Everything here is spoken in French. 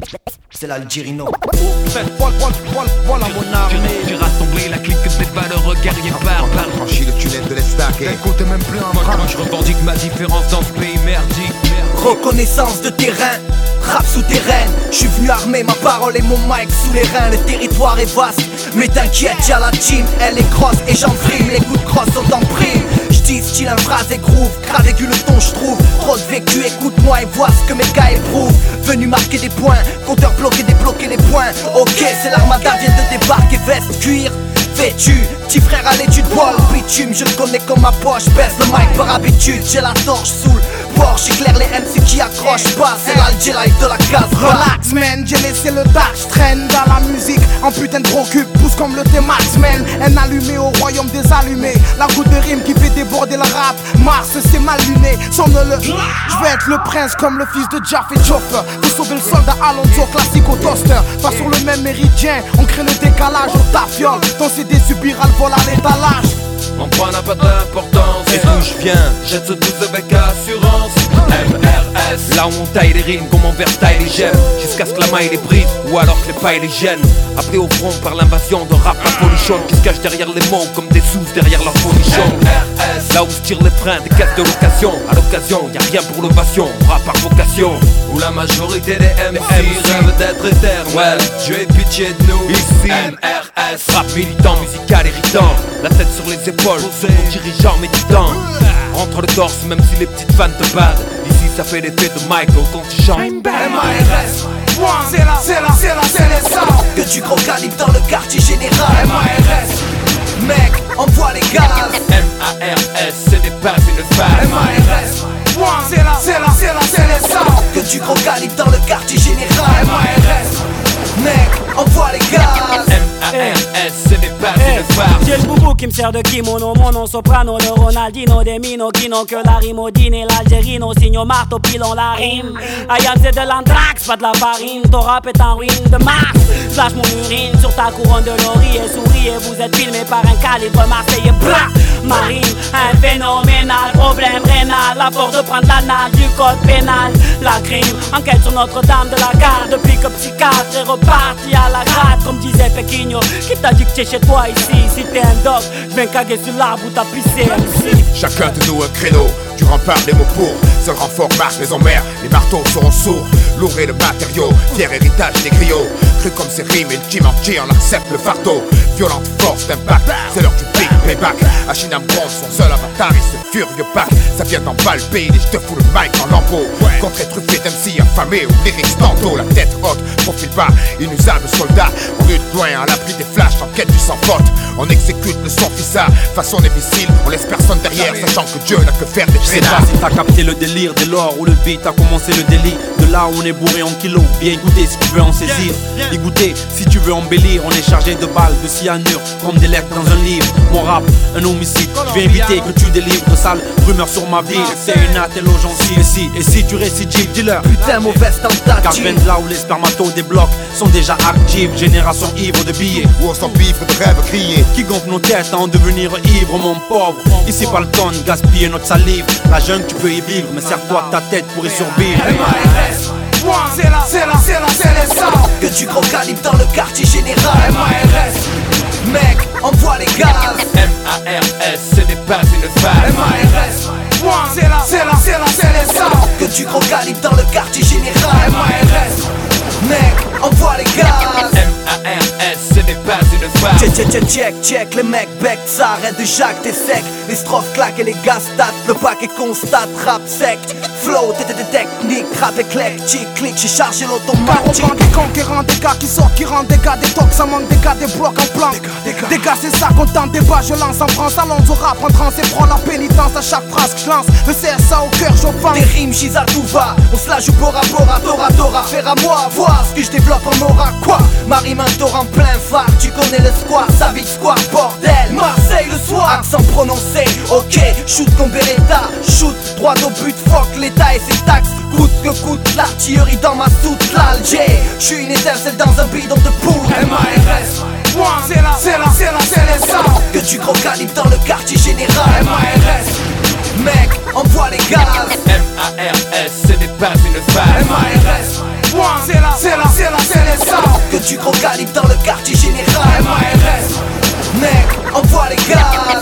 c'est l'Algérino. Voilà mon armée. J'ai rassemblé la clique des valeurs guerriers barbares. Franchi le tunnel de l'Estaque. T'écoutes même plus un Moi bras. je revendique ma différence dans ce pays merdique. Reconnaissance de terrain, rap souterraine. J'suis venu armer ma parole et mon mic sous les reins. Le territoire est vaste, mais t'inquiète, y'a la team. Elle est grosse et j'en frime, les coups de crosse sont en prime. J'dis style un phrase et groove, grave aigu le ton j'trouve. Trop de vécu, écoute-moi et vois ce que mes gars éprouvent. Venu marquer des points, compteur bloqué, débloquer les points. Ok, c'est l'armada vient de débarquer, veste cuir vêtu, petit frère à l'étude, poil, bitume, je le connais comme ma poche, baisse le mic par habitude, j'ai la torche sous le Porsche, j'éclaire les MC qui accrochent pas, c'est l'Alger life de la case. Relax man, j'ai laissé le dax, traîne dans la musique, en putain de gros cul, pousse comme le T-Max man, un allumé au royaume des allumés, la goutte de rime qui fait déborder le rap, Mars c'est mal luné, sonne-le, je vais être le prince comme le fils de Jaff et Chauffeur, pour sauver le soldat Alonso, classique au toaster, pas sur le même méridien, on crée le décalage au tafiole, ton CD subira le vol à l'étalage. Mon point n'a pas d'importance. Et d'où je viens, jette ce 12 avec assurance. MRS, là où on taille les rimes, comme on verse taille les gemmes. Jusqu'à ce que la maille les brise, ou alors que les pailles les gênent. Appelé au front par l'invasion de rap à folichon, qui se cache derrière les mots comme des sous derrière leur folichon. MRS, là où se tirent les freins des caisses de location. À l'occasion, y'a rien pour l'ovation, rap par vocation. Où la majorité des MC rêvent d'être éternels. Dieu ait pitié de nous. Ici, MRS, rap militant, musical irritant. La tête sur les épaules, sur mon dirigeant méditant. Rentre le torse même si les petites fans te battent. Ici ça fait l'effet de Michael quand tu chantes. MARS, c'est les salles. Que du gros calibre dans le quartier général. MARS, Mec, envoie les gaz. MARS, ce n'est pas une phase. MARS, c'est les salles. Que du gros calibre dans le quartier général. MARS, Mec, envoie les gaz. MARS, ce n'est pas une phase. J'ai le boubou qui me sert de kimono, mon nom soprano, le Ronaldinho, des minos qui n'ont que la rime au dîner, l'Algérino, signe au marteau, pilon la rime. Ayam c'est de l'anthrax, pas de la farine, ton rap est en ruine de Mars. Flash mon urine sur ta couronne de laurier, souris et vous êtes filmé par un calibre marseillais. Blah, marine, un phénoménal, problème rénal, la force de prendre la nappe du code pénal. La crime, enquête sur Notre-Dame de la Garde, depuis que psychiatre est reparti à la gratte, comme disait Pequigno. Qui t'a dit que t'es chez toi ici? Si t'es un dog, j'viens caguer sur l'arbre où t'as pissé MC. Chacun de nous un créneau, du rempart les mots pour. Seul renfort marche maison mère, les marteaux seront sourds. Lourd est le matériau, fier héritage des griots. Cru comme ces rimes, ultime entier, on accepte le fardeau. Violente force d'impact, c'est l'heure du big payback. Achinam Bond, son seul avatar et ce furieux pack. Ça vient d'en bas le pays, et je te fous le mic en lambeau. Contre truffé d'MC affamé ou lyrics tantôt. La tête haute, profil bas, inusable soldat. On lutte loin à l'abri des flashs en quête du sans faute. On exécute le son fissard, façon des missiles. On laisse personne derrière, sachant que Dieu n'a que faire des Je sais pas si t'as capté le délire dès lors où le beat a commencé le délit. De là où on est bourré en kilos, viens goûter si tu veux en saisir. Écoutez si tu veux embellir, on est chargé de balles, de cyanure, comme des lettres dans un livre. Mon rap, un homicide, je vais éviter que tu délivres de sales rumeurs sur ma vie. C'est une attelle aux gencives. Et si tu récidives, dis-leur Putain, mauvaise car je tentative. viens de là où les spermatos des blocs sont déjà actifs. Génération ivre de billets où on s'empivre de rêves criés. qui gonfle nos têtes à en devenir ivre, mon pauvre. Ici pas le temps de gaspiller notre salive. La jungle tu peux y vivre, mais serre-toi ta tête pour y survivre. MARS, c'est les salles. Que du gros calibre dans le quartier général. MARS, Mec, envoie les gaz. MARS, ce n'est pas une phase. MARS, c'est les salles. Que du gros calibre dans le quartier général. MARS, Mec, envoie les gaz. MARS, ce n'est pas une phase. Check, les mecs bec, ça arrête de Jacques, t'es sec. Les strophes claquent et les gars statent, le paquet constate, rap sec. Flow, technique, rap éclectique, clic, j'ai chargé l'automatique. Arrogant des conquérants, des gars qui sortent, qui rendent des gars des tocs, ça manque des gars des blocs en plan. Des gars c'est ça, content débat, je lance en France, Alonso rap en trans et prend la pénitence à chaque phrase que je lance. Le CSA au cœur, j'offense. Des rimes, j'y à tout va. On se la joue pour rapport à Tora, faire à moi, voir ce que je développe en aura. Quoi? Ma rime un torrent plein phare, tu connais le squat, ça vite squat, bordel. Marseille le soir, accent prononcé, ok, shoot comme Beretta, shoot droit au but, fuck l'état et ses taxes. Coûte que coûte, l'artillerie dans ma soute, l'Alger. J'suis une étincelle dans un bidon de poudre. MARS, c'est les salles. Que du gros calibre dans le quartier général. MARS, Mec, envoie les gaz. MARS, ce n'est pas une phase. MARS, point, c'est la CNSA. Que du gros calibre dans le quartier général. MARS. Mec, envoie les gars.